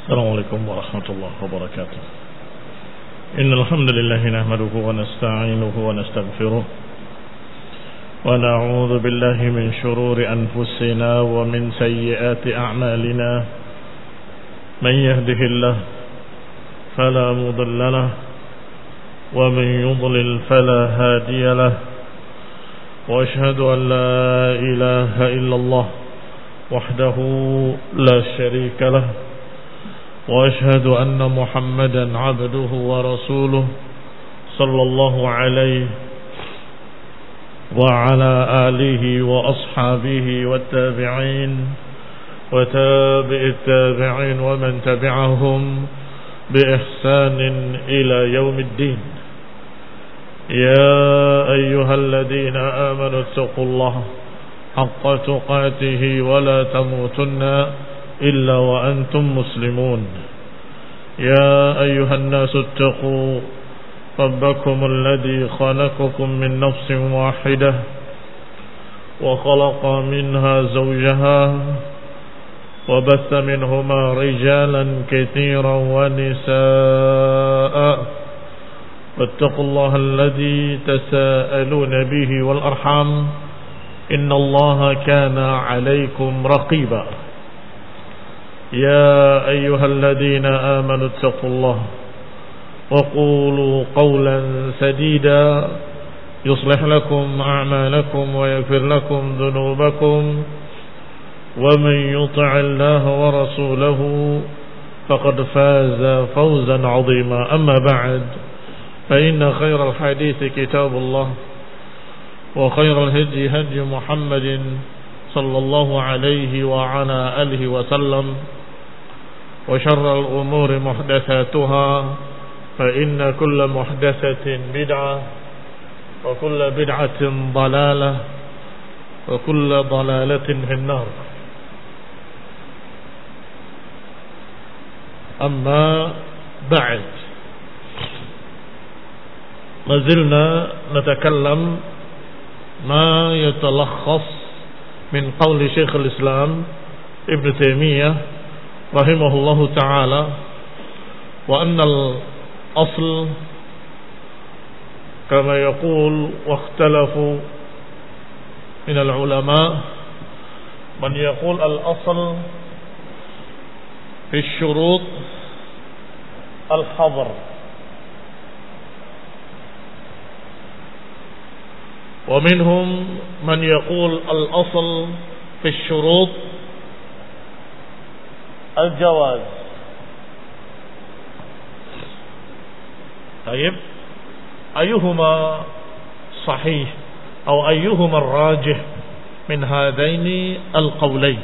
السلام عليكم ورحمة الله وبركاته. إن الحمد لله نحمده ونستعينه ونستغفره ونعوذ بالله من شرور أنفسنا ومن سيئات أعمالنا. من يهده الله فلا مضل له ومن يضلل فلا هادي له، وأشهد أن لا إله إلا الله وحده لا شريك له، وأشهد أن محمدا عبده ورسوله صلى الله عليه وعلى آله وأصحابه والتابعين وتابع التابعين ومن تبعهم بإحسان إلى يوم الدين. يا أيها الذين آمنوا اتقوا الله حق تقاته ولا تموتن إلا وأنتم مسلمون. يا أيها الناس اتقوا ربكم الذي خلقكم من نفس واحدة وخلق منها زوجها وبث منهما رجالا كثيرا ونساء، واتقوا الله الذي تساءلون به والأرحام إن الله كان عليكم رقيبا. يا أيها الذين آمنوا اتقوا الله وقولوا قولا سديدا يصلح لكم أعمالكم ويغفر لكم ذنوبكم، ومن يطع الله ورسوله فقد فاز فوزا عظيما. أما بعد، فإن خير الحديث كتاب الله، وخير الهدي هدي محمد صلى الله عليه وعلى آله وسلم، وشر الأمور محدثاتها، فإن كل محدثة بدعة، وكل بدعة ضلالة، وكل ضلالة في النار. أما بعد، ما زلنا نتكلم ما يتلخص من قول شيخ الإسلام ابن تيمية رحمه الله تعالى، وأن الأصل كما يقول واختلفوا من العلماء من يقول الأصل في الشروط الحظر، ومنهم من يقول الأصل في الشروط الجواز. طيب، أيهما صحيح أو أيهما الراجح من هذين القولين؟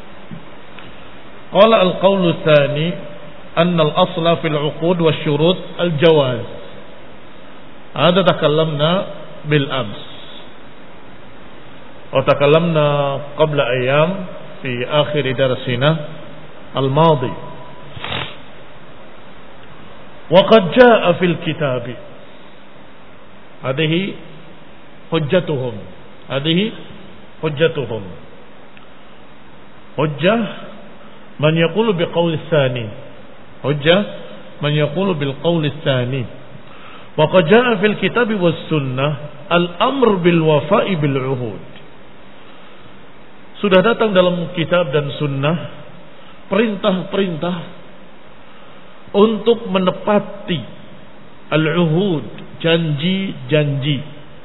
قال القول الثاني أن الأصل في العقود والشروط الجواز. هذا تكلمنا بالأمس، وتكلمنا قبل أيام في آخر درسنا الماضي. وقد جاء في الكتاب، هذه حجتهم، هذه حجتهم، حجة من يقول بقول الثاني، حجة من يقول بالقول الثاني. وقد جاء في الكتاب والسنة الأمر بالوفاء بالعهود. Sudah datang dalam kitab dan sunnah perintah-perintah untuk menepati al-uhud, janji-janji,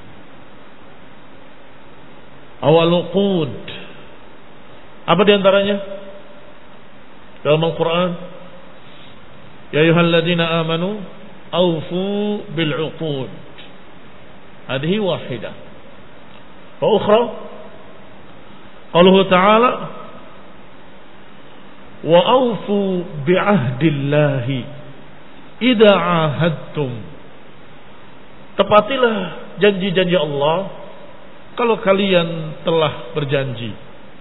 awal-uqud. Apa diantaranya dalam Al-Quran? Ya ayyuhalladzina amanu awfu bil-uqud. Hadhihi wahidah. Wa ukhra qaluhu ta'ala wa awfu bi'ahdillahi idza 'ahadtum. Tepatilah janji-janji Allah kalau kalian telah berjanji.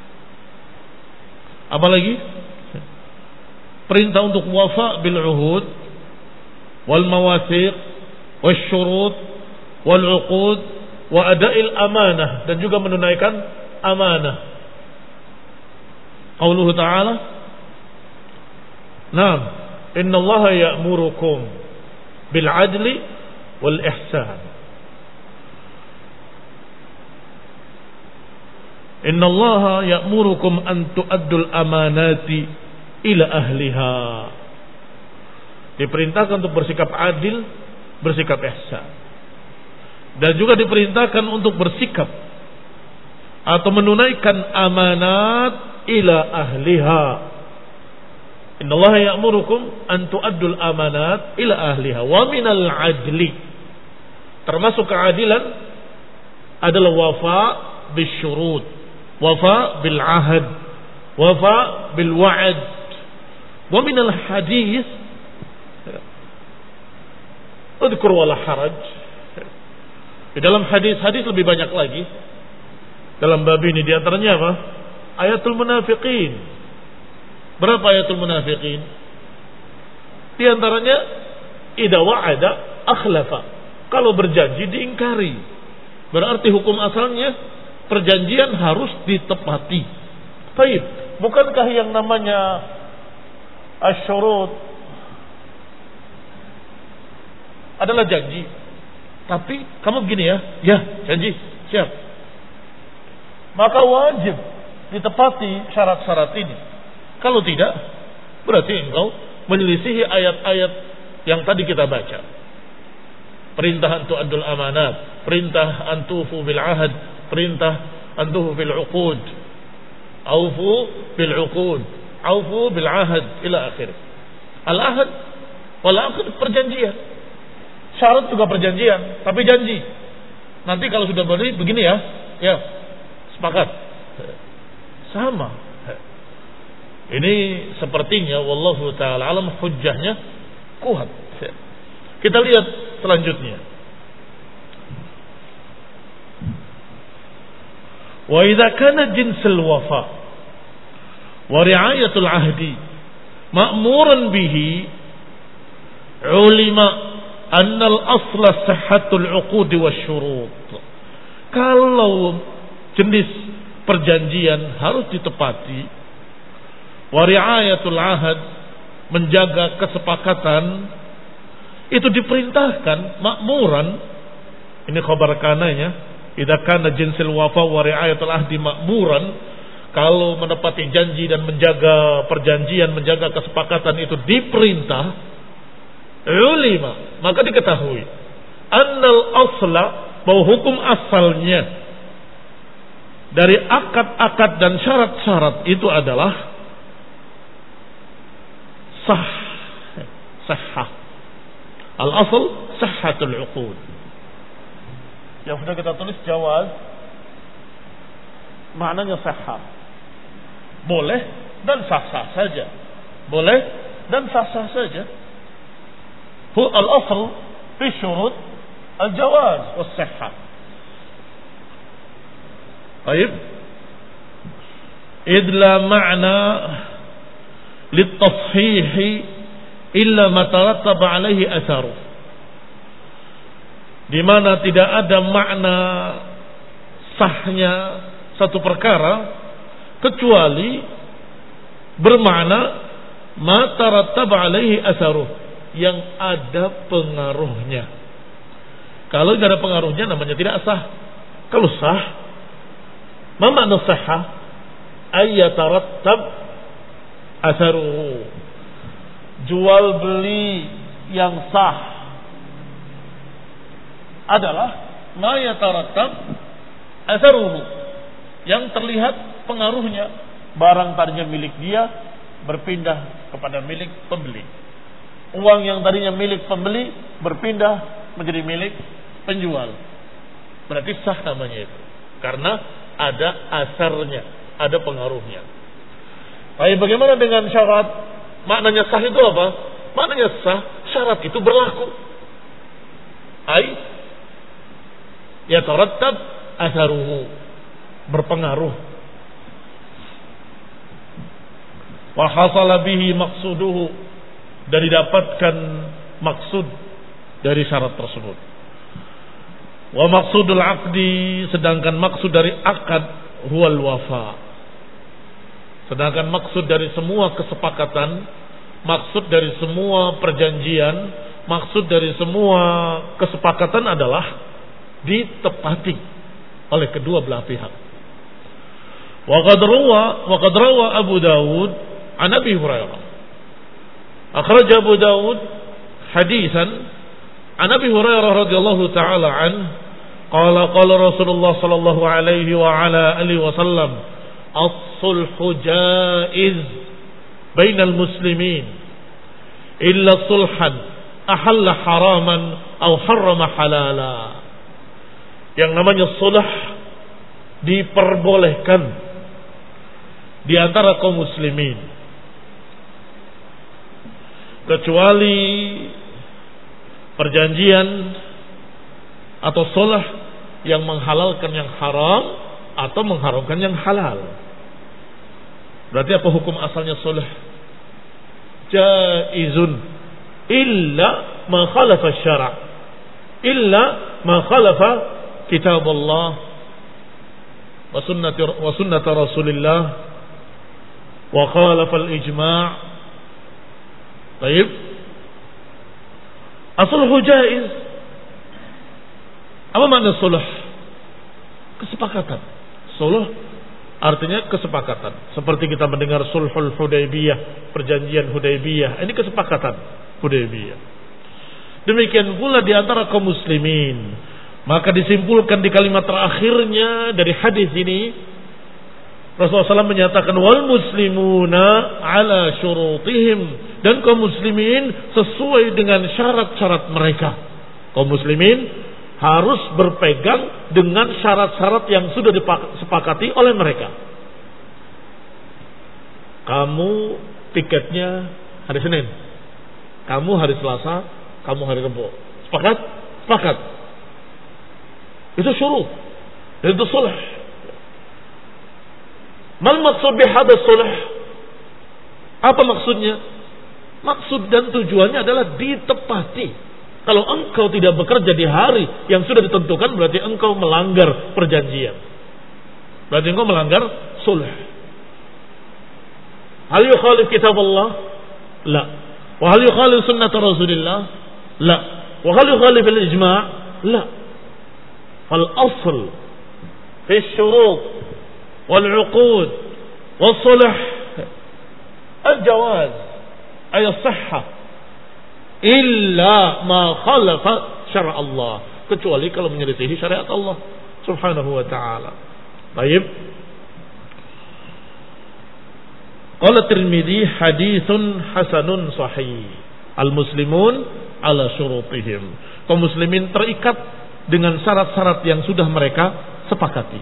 Apalagi perintah untuk wafa bil uhud wal mawathiq wash syurut wal uqud wa ada'il amanah, dan juga menunaikan amanah. Qauluhu ta'ala Naam, innallaha ya'murukum bil 'adli wal ihsan. Innallaha ya'murukum an tu'addul amanati ila ahliha. Diperintahkan untuk bersikap adil, bersikap ihsan. Dan juga diperintahkan untuk bersikap atau menunaikan amanat ila ahliha. Innallaha ya'murukum an tu'addul amanat ila ahliha wa minal adli. Termasuk keadilan adalah wafa bisyurut, wafa bil ahad, wafa bil wa'ad. Wa minal hadis udhkur wala haraj. Di dalam hadis-hadis lebih banyak lagi dalam bab ini, di antaranya apa? Ayatul munafiqin. Berapa ayatul munafiqin? Di antaranya idza wa'ada akhlafa. Kalau berjanji diingkari. Berarti hukum asalnya perjanjian harus ditepati. Baik, bukankah yang namanya asyurut adalah janji? Tapi kamu begini ya, ya janji, siap. Maka wajib ditepati syarat-syarat ini. Kalau tidak, berarti engkau menyelisihi ayat-ayat yang tadi kita baca. Perintah untuk adul amanat, perintah antufu bil ahad, perintah antufu bil uqud, aufu bil uqud, aufu bil ahad ila akhir. Al ahad wal aqd perjanjian. Syarat juga perjanjian, tapi janji. Nanti kalau sudah begini ya, ya sepakat. Sama. Ini sepertinya wallahu taala alam hujjahnya kuat. Kita lihat selanjutnya. Wa idza kana jinsul wafa wa ri'ayatul ahdi ma'muran bihi ulima anna al-asla sihhatul 'uqud wasyurut. Kalau jenis perjanjian harus ditepati, wa ri'ayatul ahad menjaga kesepakatan, itu diperintahkan makmuran. Ini khabar kananya, idza kana jinsul wafa wa ri'ayatul ahdi makmuran. Kalau menepati janji dan menjaga perjanjian, menjaga kesepakatan itu diperintah, ulima, maka diketahui annal asla, bahwa hukum asalnya dari akad-akad dan syarat-syarat itu adalah sahah. Al-asl sahhatul uqud. Yang sudah kita tulis jawaz, maknanya sahah. Boleh dan sah-sah saja. Boleh dan sah-sah saja. Al-asl fi syurut al-jawaz was-sihhah. Baik. Idla ma'na lit-tashih illa ma tarattaba alaihi atharu. Di mana tidak ada makna sahnya satu perkara kecuali bermakna ma tarattaba alaihi atharu, yang ada pengaruhnya. Kalau tidak ada pengaruhnya namanya tidak sah. Kalau sah, ma makna sahha? Ay yatarattab atharuhu. Jual beli yang sah adalah ma yatarattab atharuhu, yang terlihat pengaruhnya. Barang tadinya milik dia berpindah kepada milik pembeli. Uang yang tadinya milik pembeli berpindah menjadi milik penjual. Berarti sah namanya itu, karena ada asarnya, ada pengaruhnya. Tapi bagaimana dengan syarat? Maknanya sah itu apa? Maknanya sah, syarat itu berlaku. Ai yatarattab atharuhu, berpengaruh. Wa hasala bihi maqsuduhu, dan didapatkan maksud dari syarat tersebut. Wa maqsudul aqdi, sedangkan maksud dari akad huwal wafa. Sedangkan maksud dari semua kesepakatan maksud dari semua perjanjian, maksud dari semua kesepakatan adalah ditepati oleh kedua belah pihak. Wa qad rawa Abu Dawud an Abi Hurairah. Akhraj Abu Dawud hadisan an Abi Hurairah radhiyallahu taala an qala Rasulullah sallallahu alaihi wa ala alihi wasallam as-sulhu jaiz bainal muslimin illa sulhan ahalla haraman aw harrama halala. Yang namanya sulh diperbolehkan di antara kaum muslimin kecuali perjanjian atau sulh yang menghalalkan yang haram atau mengharamkan yang halal. Berarti apa hukum asalnya sulh? Jaizun illa ma khalafa syara', illa ma khalafa kitab Allah wa sunnat Rasulillah wa khalafa al-ijma'. Baik. As-sulhu jaiz. Apa makna sulh? Kesepakatan. Sulh artinya kesepakatan. Seperti kita mendengar sulhul Hudaybiyah, perjanjian Hudaybiyah. Ini kesepakatan Hudaybiyah. Demikian pula di antara kaum muslimin. Maka disimpulkan di kalimat terakhirnya dari hadis ini, Rasulullah SAW menyatakan wal muslimuna ala syurutihim, dan kaum muslimin sesuai dengan syarat-syarat mereka. Kaum muslimin harus berpegang dengan syarat-syarat yang sudah disepakati oleh mereka. Kamu tiketnya hari Senin, kamu hari Selasa, kamu hari Rabu. Sepakat? Sepakat. Itu syurut. Dan itu sulh. Mal maksud bihadha sulh? Apa maksudnya? Maksud dan tujuannya adalah ditepati. Kalau engkau tidak bekerja di hari yang sudah ditentukan, berarti engkau melanggar perjanjian. Berarti engkau melanggar sulh. Hal yukhalif kitab Allah? La. Wa hal yukhalif sunnat Rasulillah? La. Wa hal yukhalif al-ijma'? La. Fal asl fi syurut wal 'uqud was sulh al-jawaz ay as-sihhah illa ma khalafa syara' Allah, kecuali kalau menyelisihi syariat Allah subhanahu wa ta'ala. Baik. Qala Tirmidzi haditsun hasanun sahih. Al-muslimun ala syurutihim. Kaum muslimin terikat dengan syarat-syarat yang sudah mereka sepakati.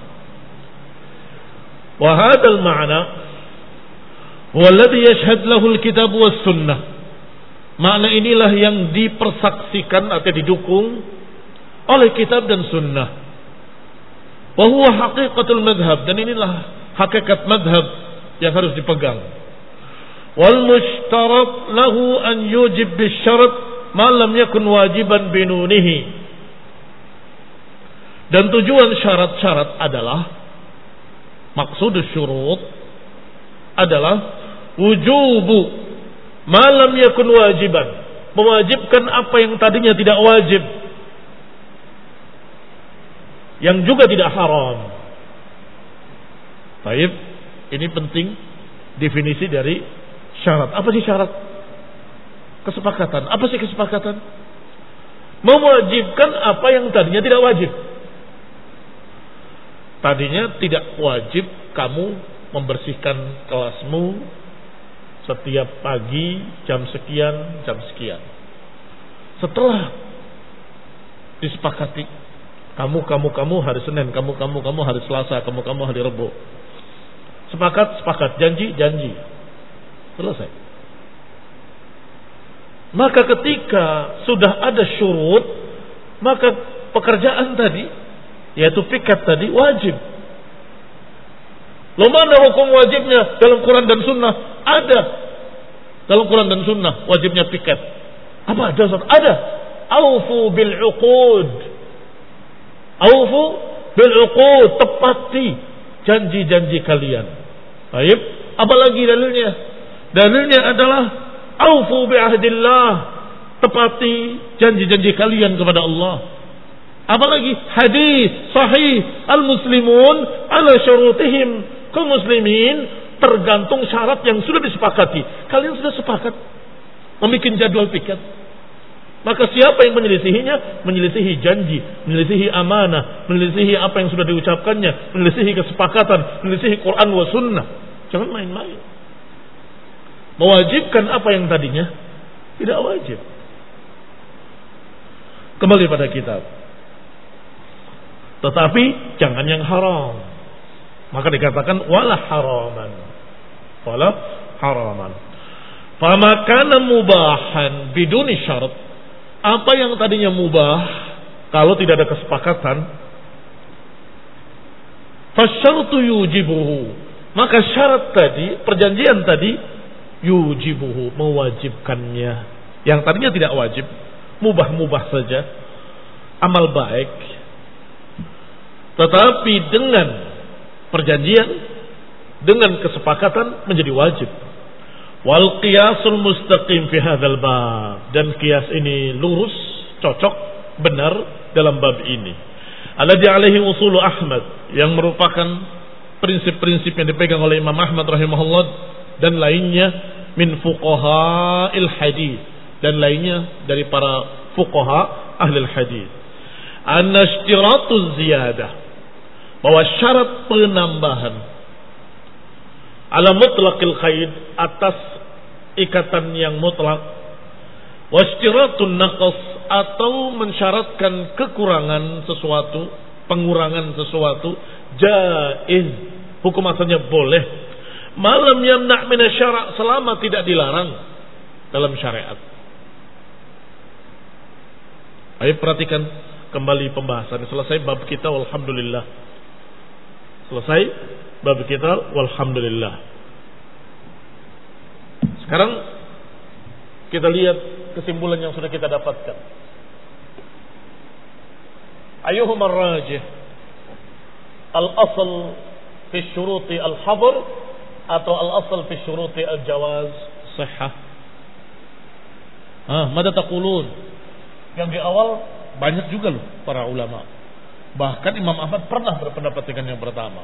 Wa hadzal ma'na huwa alladhi yashhad lahu al-kitab was sunnah. Makna inilah yang dipersaksikan atau didukung oleh kitab dan sunnah. Wa huwa haqiqatul madhab, dan inilah hakikat madhab yang harus dipegang. Wal mushtarat lahu an yujib bisyarat ma lam yakun wajiban binunihi. Dan tujuan syarat-syarat adalah, maksud syurut adalah wujubu ma lam yakun wajiban, mewajibkan apa yang tadinya tidak wajib, yang juga tidak haram. Baik, ini penting definisi dari syarat. Apa sih syarat? Kesepakatan. Apa sih kesepakatan? Mewajibkan apa yang tadinya tidak wajib. Tadinya tidak wajib kamu membersihkan kelasmu setiap pagi jam sekian, jam sekian. Setelah disepakati, kamu hari Senin, kamu hari Selasa, kamu hari Rabu. Sepakat, janji. Selesai. Maka ketika sudah ada syurut, maka pekerjaan tadi, yaitu piket tadi, wajib. Loh, mana hukum wajibnya dalam Quran dan Sunnah? Ada. Dalam Quran dan Sunnah wajibnya piket. Apa ada? Ada. Aufu bil uqud. Aufu bil uqud. Tepati janji-janji kalian. Baik. Apalagi dalilnya? Dalilnya adalah Aufu bi'ahdillah, tepati janji-janji kalian kepada Allah. Apalagi hadis sahih, al-muslimun ala syurutihim, kaum muslimin tergantung syarat yang sudah disepakati. Kalian sudah sepakat membuat jadwal piket. Maka siapa yang menyelisihinya, menyelisihi janji, menyelisihi amanah, menyelisihi apa yang sudah diucapkannya, menyelisihi kesepakatan, menyelisihi Quran wa sunnah. Jangan main-main. Mewajibkan apa yang tadinya tidak wajib. Kembali pada kitab. Tetapi jangan yang haram. Maka dikatakan wala haraman. Wala haraman. Fama kana mubahan biduni syarat. Apa yang tadinya mubah kalau tidak ada kesepakatan, fasyartu yujibuhu. Maka syarat tadi, perjanjian tadi yujibuhu, mewajibkannya. Yang tadinya tidak wajib, mubah-mubah saja, amal baik. Tetapi dengan perjanjian, dengan kesepakatan menjadi wajib. Wal qiyasul mustaqim fi hadzal bab, dan qiyas ini lurus, cocok, benar dalam bab ini. Alladzi alaihi usulu Ahmad, yang merupakan prinsip-prinsip yang dipegang oleh Imam Ahmad rahimahullah dan lainnya min fuqaha'il hadis, dan lainnya dari para fuqaha ahli hadis. Anna ishtiratuz ziyadah, bahwa syarat penambahan ala mutlaqil qaid, atas ikatan yang mutlak, wasyiratun naqas, atau mensyaratkan kekurangan sesuatu, pengurangan sesuatu, jaiz, hukum asalnya boleh, malam yamna' min asy-syara', selama tidak dilarang dalam syariat. Ayo perhatikan kembali pembahasan. Selesai bab kita, walhamdulillah. Selesai bab kita, walhamdulillah. Sekarang kita lihat kesimpulan yang sudah kita dapatkan. Ayyuhumar rajih, al-asl fi syuruti al-hadr atau al-asl fi syuruti al-jawaz sihhah? Mada taqulun? Yang di awal banyak juga loh para ulama. Bahkan Imam Ahmad pernah berpendapat dengan yang pertama.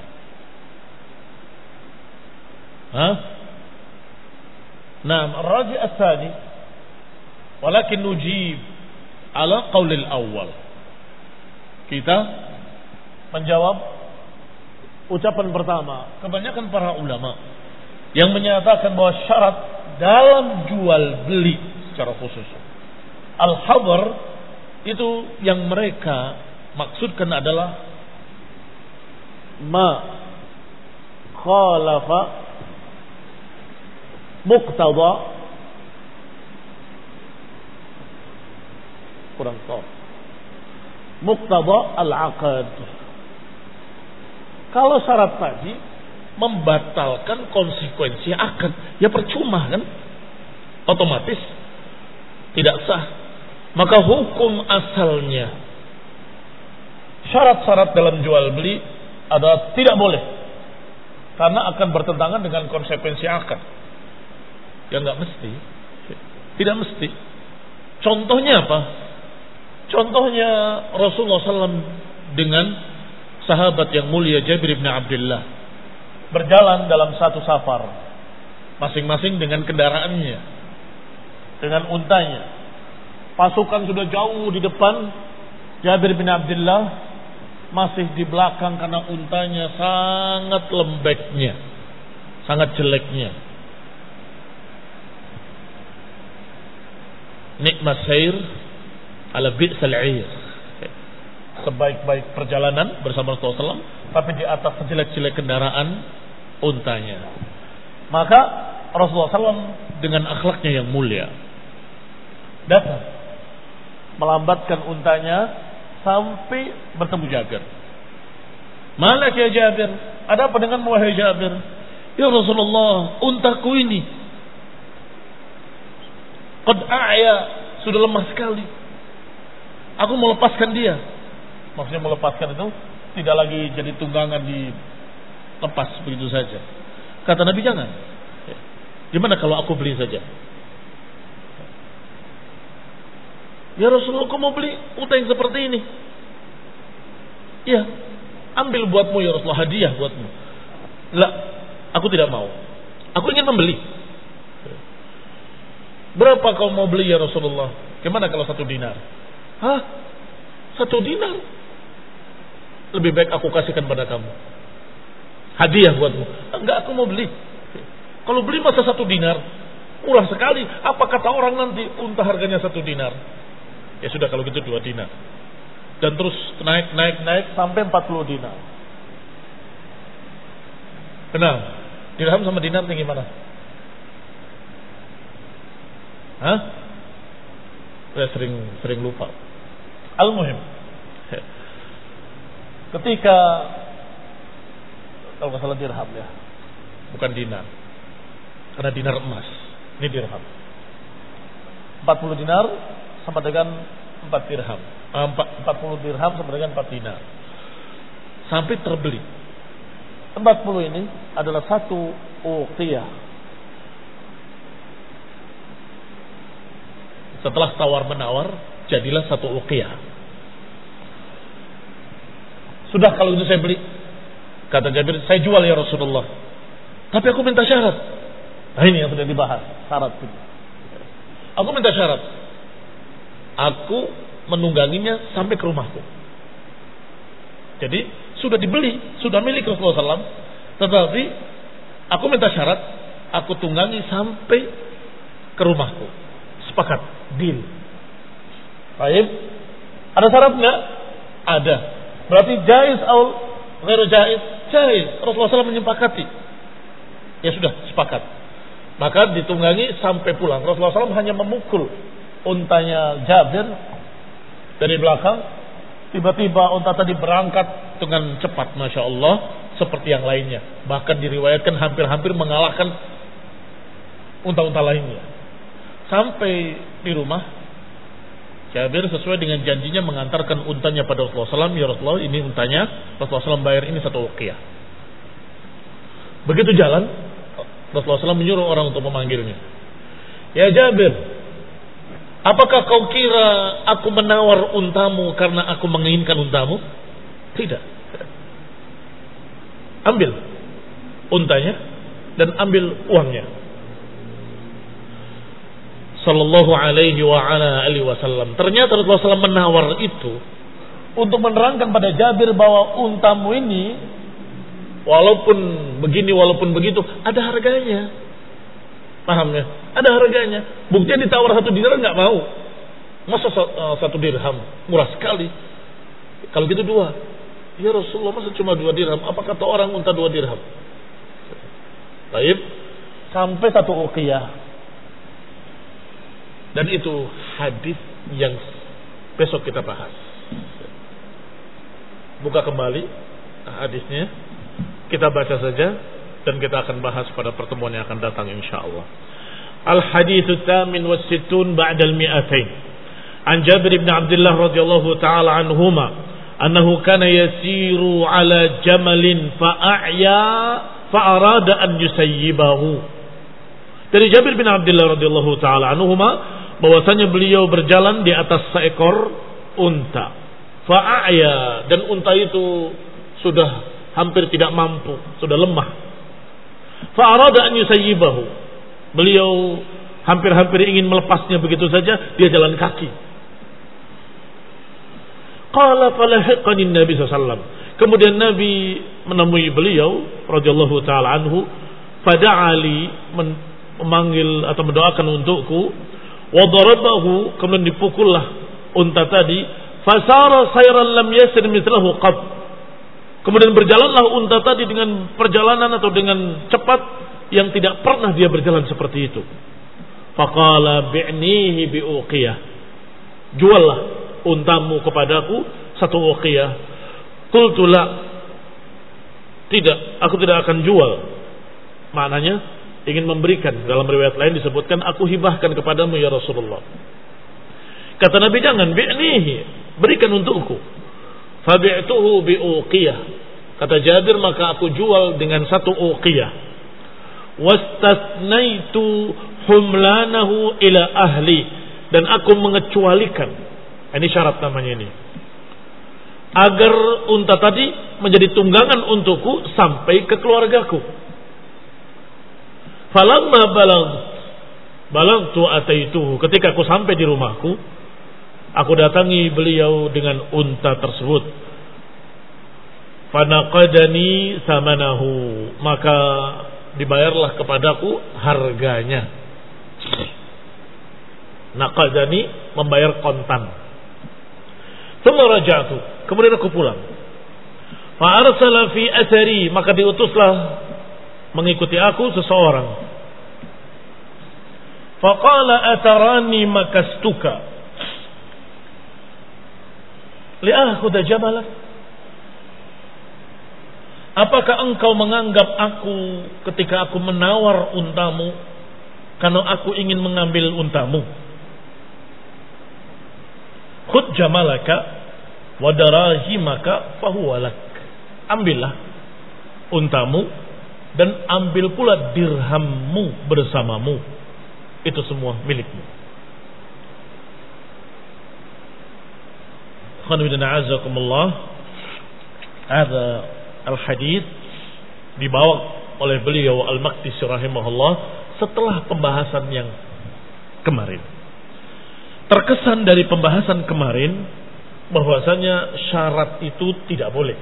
Nah, ar-raji' ats-tsani, walakin nujib ala qaulil awal. Kita menjawab ucapan pertama. Kebanyakan para ulama yang menyatakan bahwa syarat dalam jual beli secara khusus al-hadr, itu yang mereka maksudkan adalah ma khalafa muqtada, kurang tahu, muqtada al-aqd. Kalau syarat tadi membatalkan konsekuensi akad, ya percuma kan, otomatis tidak sah. Maka hukum asalnya syarat-syarat dalam jual beli adalah tidak boleh, karena akan bertentangan dengan konsekuensi akad. Ya nggak mesti, tidak mesti. Contohnya apa? Contohnya Rasulullah SAW dengan sahabat yang mulia Jabir bin Abdullah berjalan dalam satu safar, masing-masing dengan kendaraannya, dengan untanya. Pasukan sudah jauh di depan, Jabir bin Abdullah masih di belakang karena untanya sangat lembeknya, sangat jeleknya. Nikmat sair ala bi'sal 'ir, sebaik-baik perjalanan bersama Rasulullah SAW, tapi di atas sejelek-jelek kendaraan untanya. Maka Rasulullah SAW dengan akhlaknya yang mulia datang, melambatkan untanya sampai bertemu Jabir. Malak ya Jabir, ada apa dengan wahai Jabir? Ya Rasulullah, untaku ini qad a'ya, sudah lemah sekali. Aku mau lepaskan dia. Maksudnya melepaskan itu tidak lagi jadi tunggangan dilepas begitu saja. Kata Nabi, jangan. Gimana kalau aku beli saja? Ya Rasulullah, kau mau beli unta yang seperti ini? Ya, ambil buatmu ya Rasulullah, hadiah buatmu. La, aku tidak mau. Aku ingin membeli. Berapa kau mau beli ya Rasulullah? Gimana kalau 1 dinar? Hah? 1 dinar? Lebih baik aku kasihkan pada kamu. Hadiah buatmu. Enggak, aku mau beli. Kalau beli masa 1 dinar? Murah sekali. Apa kata orang nanti unta harganya 1 dinar? Ya sudah kalau gitu 2 dinar. Dan terus naik sampai 40 dinar. Kenal? Dirham sama dinar ini gimana? Hah? Saya sering lupa. Al-muhim. Ketika kalau nggak salah dirham ya, bukan dinar. Karena dinar emas. Ini dirham. 40 dinar sama dengan 4 dirham. 40 dirham sama dengan 4 dinar. Sampai terbeli. 40 ini adalah 1 uqiyah. Setelah tawar-menawar, jadilah 1 uqiyah. Sudah kalau itu saya beli. Kata Jabir, saya jual ya Rasulullah. Tapi aku minta syarat. Nah ini yang sudah dibahas. Syarat itu. Aku minta syarat. Aku menungganginya sampai ke rumahku. Jadi sudah dibeli, sudah milik Rasulullah SAW. Tetapi aku minta syarat, aku tunggangi sampai ke rumahku. Sepakat, deal. Baik. Ada syarat nggak? Ada. Berarti jaiz atau ghairu jaiz? Jaiz. Rasulullah SAW menyepakati. Ya sudah, sepakat. Maka ditunggangi sampai pulang. Rasulullah SAW hanya memukul untanya Jabir dari belakang. Tiba-tiba unta tadi berangkat dengan cepat, Masya Allah, seperti yang lainnya. Bahkan diriwayatkan hampir-hampir mengalahkan unta-unta lainnya. Sampai di rumah, Jabir sesuai dengan janjinya mengantarkan untanya pada Rasulullah SAW. Ya Rasulullah, ini untanya. Rasulullah SAW bayar ini 1 uqiyah. Begitu jalan, Rasulullah SAW menyuruh orang untuk memanggilnya. Ya Jabir, apakah kau kira aku menawar untamu karena aku menginginkan untamu? Tidak. Ambil untanya dan ambil uangnya. Sallallahu alaihi wa ala alihi wasallam. Ternyata Rasulullah SAW menawar itu untuk menerangkan pada Jabir bahwa untamu ini walaupun begini, walaupun begitu, ada harganya. Paham ya? Ada harganya. Buktinya ditawar 1 dinar nggak mau. Masa 1 dirham? Murah sekali. Kalau gitu 2. Ya Rasulullah, masa cuma 2 dirham? Apa kata orang unta 2 dirham? Baik. Sampai 1 uqiyah. Dan itu hadis yang besok kita bahas. Buka kembali hadisnya. Kita baca saja dan kita akan bahas pada pertemuan yang akan datang insyaallah. Al-haditsu tsamin was sittun ba'da al-mi'atain. An Jabir bin Abdullah radhiyallahu taala anhuma annahu kana yasiru ala jamalin fa'aya fa'arada an yusayyibahu. Dari Jabir bin Abdullah radhiyallahu taala anhuma bahwasanya beliau berjalan di atas seekor unta. Fa'aya, dan unta itu sudah hampir tidak mampu, sudah lemah. Fa'arada an yusayyibahu. Beliau hampir-hampir ingin melepasnya begitu saja, dia jalan kaki. Qala falahiqani Nabi sallallahu alaihi wasallam. Kemudian Nabi menemui beliau radhiyallahu taala anhu, fada'ali, memanggil atau mendoakan untukku, wa darabahu, kemudian dipukullah unta tadi, fasara sayran lam yasir mithlahu qad. Kemudian berjalanlah unta tadi dengan perjalanan atau dengan cepat yang tidak pernah dia berjalan seperti itu. Faqala bi'nihi bi'uqiyah. Juallah untamu kepadaku 1 uqiyah. Qultu la. Tidak, aku tidak akan jual. Maknanya ingin memberikan. Dalam riwayat lain disebutkan aku hibahkan kepadamu ya Rasulullah. Kata Nabi, jangan, bi'nihi, berikan untukku. Fabi'tuhu bi'uqiyah. Kata Jabir, maka aku jual dengan 1 uqiyah. Wastathnaitu humlanahu ila ahli. dan aku mengecualikan, ini syarat namanya ini, agar unta tadi menjadi tunggangan untukku sampai ke keluargaku. Falamma balagtu ataituhu, ketika aku sampai di rumahku, aku datangi beliau dengan unta tersebut. Fanaqadani samanahu, maka dibayarlah kepadaku harganya. Naqadani, membayar kontan. Tsumma raja'tu, kemudian aku pulang. Fa arsala fi athari, maka diutuslah mengikuti aku seseorang. Faqala atarani makastuka li'akhudha jamalak, apakah engkau menganggap aku ketika aku menawar untamu karena aku ingin mengambil untamu? Khudh jamalaka wa darahimaka fahuwa lak, ambillah untamu dan ambil pula dirhammu bersamamu, itu semua milikmu. Khana a'azakumullah, ada al-hadits dibawa oleh beliau Al-Maqdisi rahimahullah setelah pembahasan yang kemarin. Terkesan dari pembahasan kemarin bahwasanya syarat itu tidak boleh.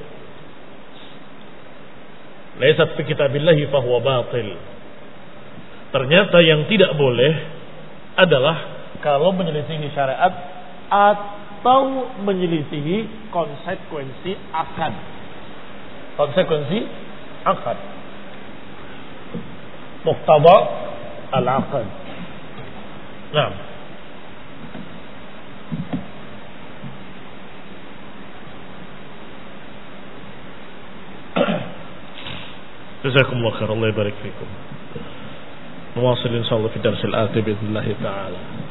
Laisat fi kitabillahi fahuwa batil. Ternyata yang tidak boleh adalah kalau menyelisihi syariat atau menyelisihi konsekuensi akad. Konsekuensi akad. Muqtada al-aqd. Nah, جزاكم الله خير الله يبارك فيكم نواصل إن شاء الله في الدرس الآتي بإذن الله تعالى